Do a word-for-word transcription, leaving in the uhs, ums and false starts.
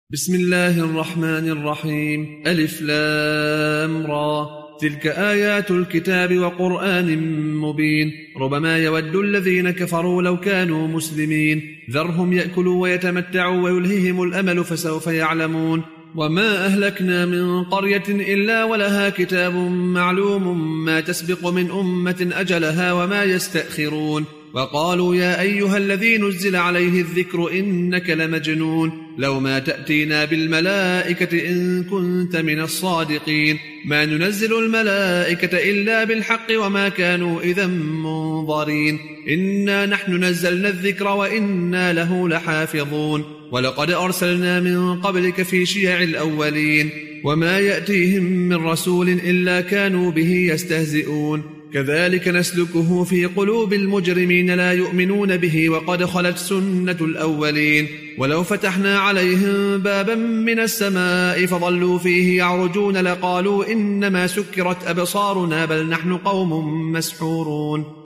بسم الله الرحمن الرحيم. ألف لام را، تلك آيات الكتاب وقرآن مبين. ربما يود الذين كفروا لو كانوا مسلمين، ذرهم يأكلوا ويتمتعوا ويلههم الأمل فسوف يعلمون. وما أهلكنا من قرية إلا ولها كتاب معلوم ما تسبق من أمة أجلها وما يستأخرون. وقالوا يا أيها الذي نزل عليه الذكر إنك لمجنون، لو ما تأتينا بالملائكة إن كنت من الصادقين. ما ننزل الملائكة إلا بالحق وما كانوا إذا منظرين. إنا نحن نزلنا الذكر وإنا له لحافظون. ولقد أرسلنا من قبلك في شيع الأولين، وما يأتيهم من رسول إلا كانوا به يستهزئون. كذلك نسلكه في قلوب المجرمين لا يؤمنون به وقد خلت سنة الأولين. ولو فتحنا عليهم بابا من السماء فظلوا فيه يعرجون لقالوا إنما سكرت أبصارنا بل نحن قوم مسحورون.